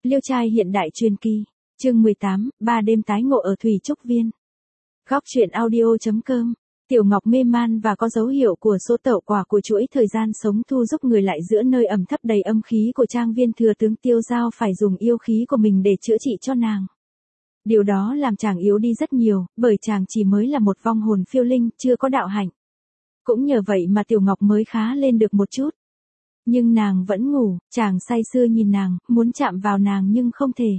Liêu trai hiện đại truyền kỳ. Chương 18, 3 đêm tái ngộ ở Thủy Trúc Viên. Góc truyện audio.com. Tiểu Ngọc mê man và có dấu hiệu của số tẩu quả của chuỗi thời gian sống thu giúp người lại giữa nơi ẩm thấp đầy âm khí của trang viên thừa tướng Tiêu Giao phải dùng yêu khí của mình để chữa trị cho nàng. Điều đó làm chàng yếu đi rất nhiều, bởi chàng chỉ mới là một vong hồn phiêu linh, chưa có đạo hạnh. Cũng nhờ vậy mà Tiểu Ngọc mới khá lên được một chút. Nhưng nàng vẫn ngủ, chàng say sưa nhìn nàng, muốn chạm vào nàng nhưng không thể.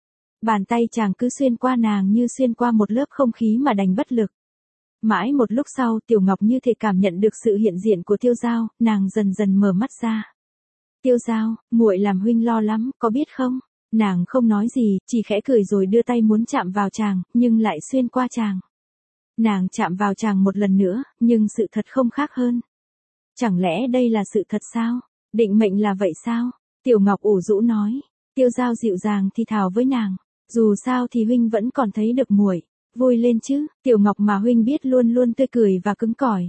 Bàn tay chàng cứ xuyên qua nàng như xuyên qua một lớp không khí mà đành bất lực. Mãi một lúc sau Tiểu Ngọc như thể cảm nhận được sự hiện diện của Tiêu Giao, nàng dần dần mở mắt ra. Tiêu Giao, muội làm huynh lo lắm, có biết không? Nàng không nói gì, chỉ khẽ cười rồi đưa tay muốn chạm vào chàng, nhưng lại xuyên qua chàng. Nàng chạm vào chàng một lần nữa, nhưng sự thật không khác hơn. Chẳng lẽ đây là sự thật sao? Định mệnh là vậy sao? Tiểu Ngọc ủ rũ nói. Tiêu Giao dịu dàng thì thào với nàng. Dù sao thì huynh vẫn còn thấy được muội. Vui lên chứ, Tiểu Ngọc mà huynh biết luôn luôn tươi cười và cứng cỏi.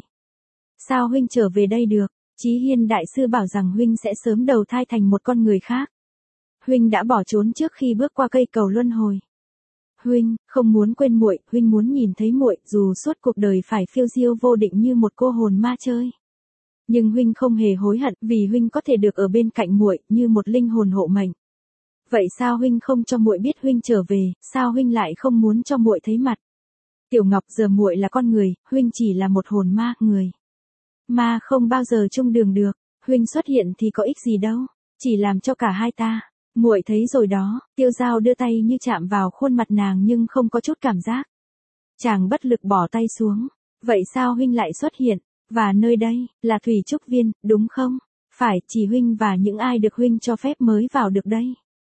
Sao huynh trở về đây được? Chí Hiên đại sư bảo rằng huynh sẽ sớm đầu thai thành một con người khác. Huynh đã bỏ trốn trước khi bước qua cây cầu luân hồi. Huynh không muốn quên muội, huynh muốn nhìn thấy muội, dù suốt cuộc đời phải phiêu diêu vô định như một cô hồn ma chơi. Nhưng huynh không hề hối hận vì huynh có thể được ở bên cạnh muội như một linh hồn hộ mệnh. Vậy sao huynh không cho muội biết huynh trở về, sao huynh lại không muốn cho muội thấy mặt? Tiểu Ngọc, giờ muội là con người, huynh chỉ là một hồn ma, người. Ma không bao giờ chung đường được, huynh xuất hiện thì có ích gì đâu, chỉ làm cho cả hai ta. Muội thấy rồi đó, Tiêu Giao đưa tay như chạm vào khuôn mặt nàng nhưng không có chút cảm giác. Chàng bất lực bỏ tay xuống. Vậy sao huynh lại xuất hiện? Và nơi đây, là Thủy Trúc Viên, đúng không? Phải, chỉ huynh và những ai được huynh cho phép mới vào được đây.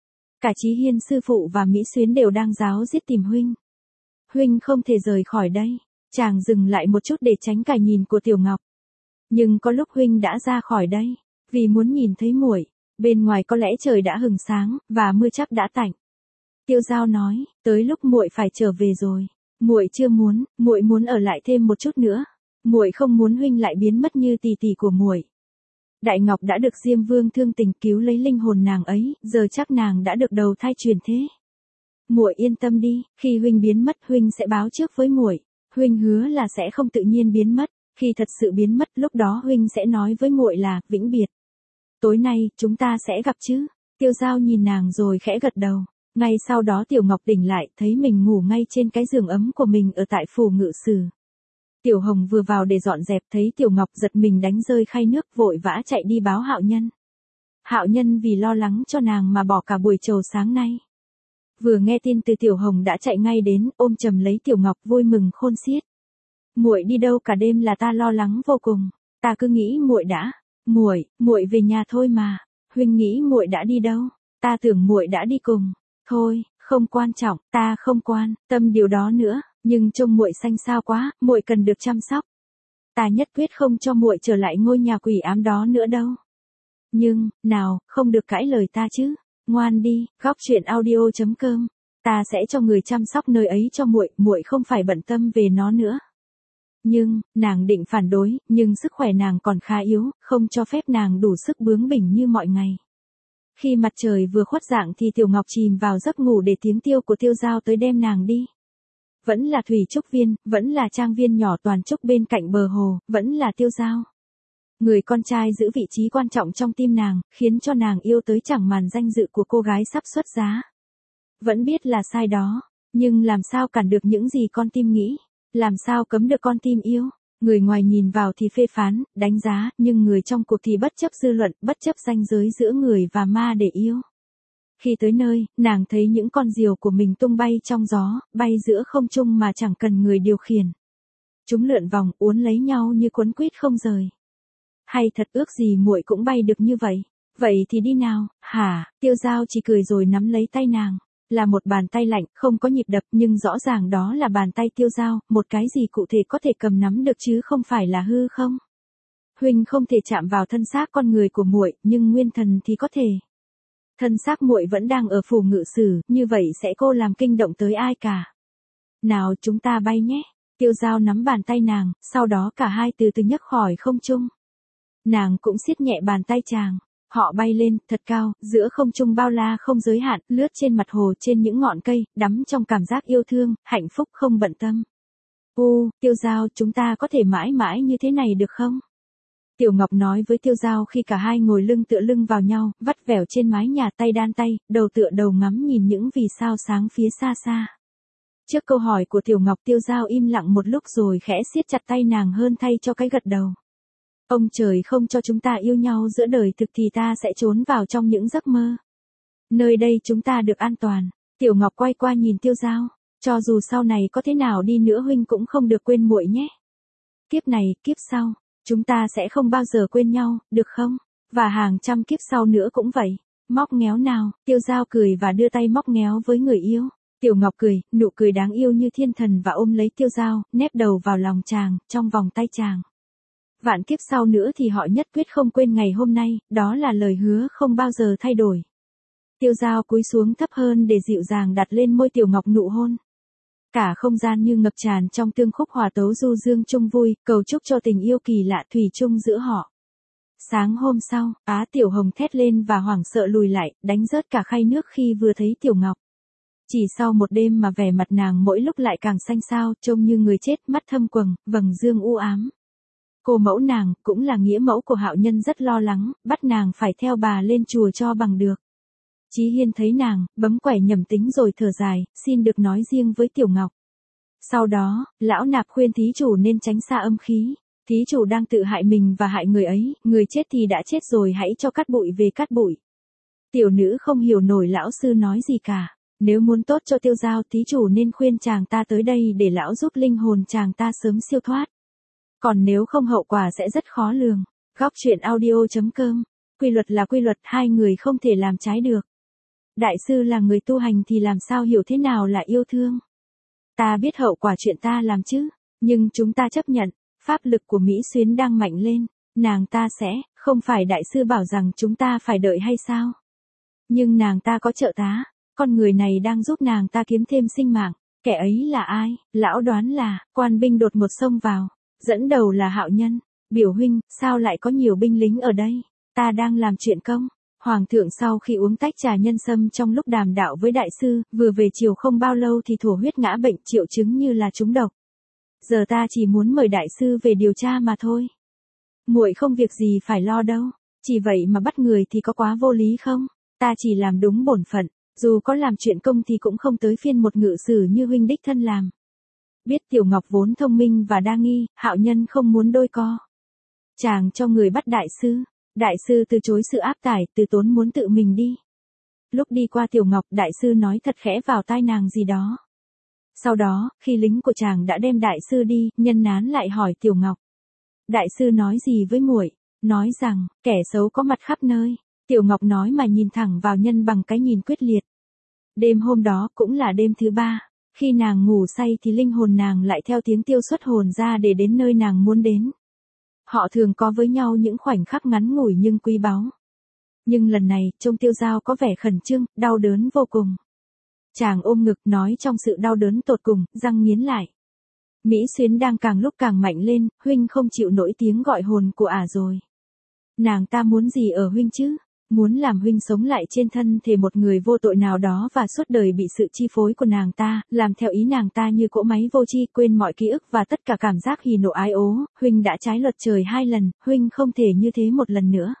Cả Chí Hiên sư phụ và Mỹ Xuyến đều đang ráo riết tìm huynh. Huynh không thể rời khỏi đây. Chàng dừng lại một chút để tránh cái nhìn của Tiểu Ngọc. Nhưng có lúc huynh đã ra khỏi đây, vì muốn nhìn thấy muội. Bên ngoài có lẽ trời đã hừng sáng, và mưa chắc đã tạnh. Tiêu Giao nói, tới lúc muội phải trở về rồi. Muội chưa muốn, muội muốn ở lại thêm một chút nữa. Muội không muốn huynh lại biến mất như tỷ tỷ của muội. Đại Ngọc đã được Diêm Vương thương tình cứu lấy linh hồn nàng ấy, giờ chắc nàng đã được đầu thai chuyển thế. Muội yên tâm đi, khi huynh biến mất huynh sẽ báo trước với muội. Huynh hứa là sẽ không tự nhiên biến mất, khi thật sự biến mất lúc đó huynh sẽ nói với muội là vĩnh biệt. Tối nay chúng ta sẽ gặp chứ? Tiêu Giao nhìn nàng rồi khẽ gật đầu. Ngay sau đó Tiểu Ngọc tỉnh lại, thấy mình ngủ ngay trên cái giường ấm của mình ở tại phủ ngự sử. Tiểu Hồng vừa vào để dọn dẹp thấy Tiểu Ngọc giật mình đánh rơi khay nước, vội vã chạy đi báo Hạo Nhân. Hạo Nhân vì lo lắng cho nàng mà bỏ cả buổi trầu sáng nay. Vừa nghe tin từ Tiểu Hồng đã chạy ngay đến, ôm chầm lấy Tiểu Ngọc vui mừng khôn xiết. Muội đi đâu cả đêm là ta lo lắng vô cùng, ta cứ nghĩ muội đã, muội về nhà thôi mà. Huynh nghĩ muội đã đi đâu? Ta tưởng muội đã đi cùng. Thôi, không quan trọng, ta không quan tâm điều đó nữa. Nhưng trông muội xanh xao quá, muội cần được chăm sóc. Ta nhất quyết không cho muội trở lại ngôi nhà quỷ ám đó nữa đâu. Nhưng, nào, không được cãi lời ta chứ. Ngoan đi, góc truyện audio.com. Ta sẽ cho người chăm sóc nơi ấy cho muội, muội không phải bận tâm về nó nữa. Nhưng, nàng định phản đối, nhưng sức khỏe nàng còn khá yếu, không cho phép nàng đủ sức bướng bỉnh như mọi ngày. Khi mặt trời vừa khuất dạng thì Tiểu Ngọc chìm vào giấc ngủ để tiếng tiêu của Tiêu Giao tới đem nàng đi. Vẫn là Thủy Trúc Viên, vẫn là trang viên nhỏ toàn trúc bên cạnh bờ hồ, vẫn là Tiêu Giao. Người con trai giữ vị trí quan trọng trong tim nàng, khiến cho nàng yêu tới chẳng màn danh dự của cô gái sắp xuất giá. Vẫn biết là sai đó, nhưng làm sao cản được những gì con tim nghĩ, làm sao cấm được con tim yêu. Người ngoài nhìn vào thì phê phán, đánh giá, nhưng người trong cuộc thì bất chấp dư luận, bất chấp ranh giới giữa người và ma để yêu. Khi tới nơi, nàng thấy những con diều của mình tung bay trong gió, bay giữa không trung mà chẳng cần người điều khiển. Chúng lượn vòng, uốn lấy nhau như quấn quýt không rời. Hay thật, ước gì muội cũng bay được như vậy. Vậy thì đi nào, hả? Tiêu Giao chỉ cười rồi nắm lấy tay nàng. Là một bàn tay lạnh, không có nhịp đập, nhưng rõ ràng đó là bàn tay Tiêu Giao, một cái gì cụ thể có thể cầm nắm được chứ không phải là hư không? Huynh không thể chạm vào thân xác con người của muội, nhưng nguyên thần thì có thể. Thân xác muội vẫn đang ở phủ ngự sử, như vậy sẽ cô làm kinh động tới ai cả. Nào chúng ta bay nhé. Tiêu Giao nắm bàn tay nàng, sau đó cả hai từ từ nhấc khỏi không trung. Nàng cũng siết nhẹ bàn tay chàng. Họ bay lên, thật cao, giữa không trung bao la không giới hạn, lướt trên mặt hồ trên những ngọn cây, đắm trong cảm giác yêu thương, hạnh phúc không bận tâm. Tiêu Dao, chúng ta có thể mãi mãi như thế này được không? Tiểu Ngọc nói với Tiêu Dao khi cả hai ngồi lưng tựa lưng vào nhau, vắt vẻo trên mái nhà tay đan tay, đầu tựa đầu ngắm nhìn những vì sao sáng phía xa xa. Trước câu hỏi của Tiểu Ngọc, Tiêu Dao im lặng một lúc rồi khẽ siết chặt tay nàng hơn thay cho cái gật đầu. Ông trời không cho chúng ta yêu nhau giữa đời thực thì ta sẽ trốn vào trong những giấc mơ. Nơi đây chúng ta được an toàn. Tiểu Ngọc quay qua nhìn Tiêu Dao, cho dù sau này có thế nào đi nữa huynh cũng không được quên muội nhé. Kiếp này, kiếp sau, chúng ta sẽ không bao giờ quên nhau, được không? Và hàng trăm kiếp sau nữa cũng vậy. Móc ngéo nào, Tiêu Dao cười và đưa tay móc ngéo với người yêu. Tiểu Ngọc cười, nụ cười đáng yêu như thiên thần và ôm lấy Tiêu Dao, nép đầu vào lòng chàng, trong vòng tay chàng. Vạn kiếp sau nữa thì họ nhất quyết không quên ngày hôm nay, đó là lời hứa không bao giờ thay đổi. Tiêu Dao cúi xuống thấp hơn để dịu dàng đặt lên môi Tiểu Ngọc nụ hôn. Cả không gian như ngập tràn trong tương khúc hòa tấu du dương chung vui, cầu chúc cho tình yêu kỳ lạ thủy chung giữa họ. Sáng hôm sau, Tiểu Hồng thét lên và hoảng sợ lùi lại, đánh rớt cả khay nước khi vừa thấy Tiểu Ngọc. Chỉ sau một đêm mà vẻ mặt nàng mỗi lúc lại càng xanh xao, trông như người chết, mắt thâm quầng, vầng dương u ám. Cô mẫu nàng, cũng là nghĩa mẫu của Hạo Nhân rất lo lắng, bắt nàng phải theo bà lên chùa cho bằng được. Chí Hiên thấy nàng, bấm quẻ nhầm tính rồi thở dài, xin được nói riêng với Tiểu Ngọc. Sau đó, lão nạp khuyên thí chủ nên tránh xa âm khí. Thí chủ đang tự hại mình và hại người ấy, người chết thì đã chết rồi, hãy cho cát bụi về cát bụi. Tiểu nữ không hiểu nổi lão sư nói gì cả. Nếu muốn tốt cho Tiêu Dao, thí chủ nên khuyên chàng ta tới đây để lão giúp linh hồn chàng ta sớm siêu thoát. Còn nếu không hậu quả sẽ rất khó lường. Góc truyện audio.com. Quy luật là quy luật, hai người không thể làm trái được. Đại sư là người tu hành thì làm sao hiểu thế nào là yêu thương? Ta biết hậu quả chuyện ta làm chứ, nhưng chúng ta chấp nhận, pháp lực của Mỹ Xuyến đang mạnh lên, nàng ta sẽ, không phải đại sư bảo rằng chúng ta phải đợi hay sao? Nhưng nàng ta có trợ tá, con người này đang giúp nàng ta kiếm thêm sinh mạng, kẻ ấy là ai? Lão đoán là, quan binh đột ngột xông vào, dẫn đầu là Hạo Nhân. Biểu huynh, sao lại có nhiều binh lính ở đây? Ta đang làm chuyện công. Hoàng thượng sau khi uống tách trà nhân sâm trong lúc đàm đạo với đại sư, vừa về chiều không bao lâu thì thổ huyết ngã bệnh, triệu chứng như là trúng độc. Giờ ta chỉ muốn mời đại sư về điều tra mà thôi. Muội không việc gì phải lo đâu, chỉ vậy mà bắt người thì có quá vô lý không? Ta chỉ làm đúng bổn phận, dù có làm chuyện công thì cũng không tới phiên một ngự sử như huynh đích thân làm. Biết Tiểu Ngọc vốn thông minh và đa nghi, Hạo Nhân không muốn đôi co. Chàng cho người bắt đại sư. Đại sư từ chối sự áp tải, từ tốn muốn tự mình đi. Lúc đi qua Tiểu Ngọc, đại sư nói thật khẽ vào tai nàng gì đó. Sau đó, khi lính của chàng đã đem đại sư đi, Nhân Nán lại hỏi Tiểu Ngọc. Đại sư nói gì với muội? Nói rằng, kẻ xấu có mặt khắp nơi. Tiểu Ngọc nói mà nhìn thẳng vào Nhân bằng cái nhìn quyết liệt. Đêm hôm đó cũng là đêm thứ 3. Khi nàng ngủ say thì linh hồn nàng lại theo tiếng tiêu xuất hồn ra để đến nơi nàng muốn đến. Họ thường có với nhau những khoảnh khắc ngắn ngủi nhưng quý báu. Nhưng lần này, trông Tiêu Dao có vẻ khẩn trương, đau đớn vô cùng. Chàng ôm ngực nói trong sự đau đớn tột cùng, răng nghiến lại. Mỹ Xuyến đang càng lúc càng mạnh lên, huynh không chịu nổi tiếng gọi hồn của rồi. Nàng ta muốn gì ở huynh chứ? Muốn làm huynh sống lại trên thân thể một người vô tội nào đó và suốt đời bị sự chi phối của nàng ta, làm theo ý nàng ta như cỗ máy vô tri, quên mọi ký ức và tất cả cảm giác hỉ nộ ái ố. Huynh đã trái luật trời 2 lần, huynh không thể như thế một lần nữa.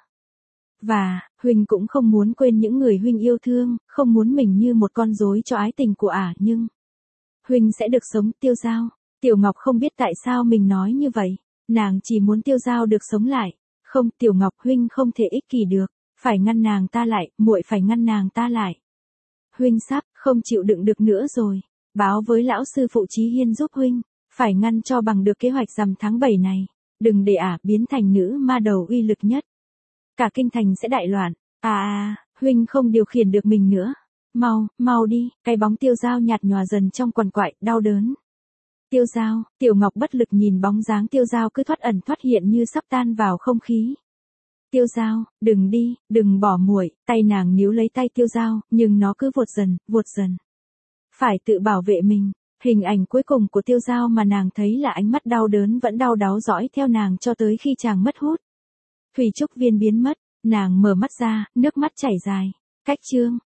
Và, huynh cũng không muốn quên những người huynh yêu thương, không muốn mình như một con rối cho ái tình của nhưng huynh sẽ được sống. Tiêu Dao. Tiểu Ngọc không biết tại sao mình nói như vậy, nàng chỉ muốn Tiêu Dao được sống lại. Không, Tiểu Ngọc, huynh không thể ích kỷ được. Phải ngăn nàng ta lại, muội phải ngăn nàng ta lại. Huynh sắp không chịu đựng được nữa rồi. Báo với lão sư phụ Chí Hiên giúp huynh, phải ngăn cho bằng được kế hoạch rằm tháng 7 này. Đừng để biến thành nữ ma đầu uy lực nhất. Cả kinh thành sẽ đại loạn. Huynh không điều khiển được mình nữa. Mau đi. Cái bóng Tiêu Dao nhạt nhòa dần trong quằn quại, đau đớn. Tiêu Dao. Tiểu Ngọc bất lực nhìn bóng dáng Tiêu Dao cứ thoát ẩn thoát hiện như sắp tan vào không khí. Tiêu Dao, đừng đi, đừng bỏ muội. Tay nàng níu lấy tay Tiêu Dao, nhưng nó cứ vụt dần. Phải tự bảo vệ mình. Hình ảnh cuối cùng của Tiêu Dao mà nàng thấy là ánh mắt đau đớn vẫn đau đáu dõi theo nàng cho tới khi chàng mất hút. Thủy Trúc Viên biến mất, Nàng mở mắt ra, nước mắt chảy dài. Cách chương.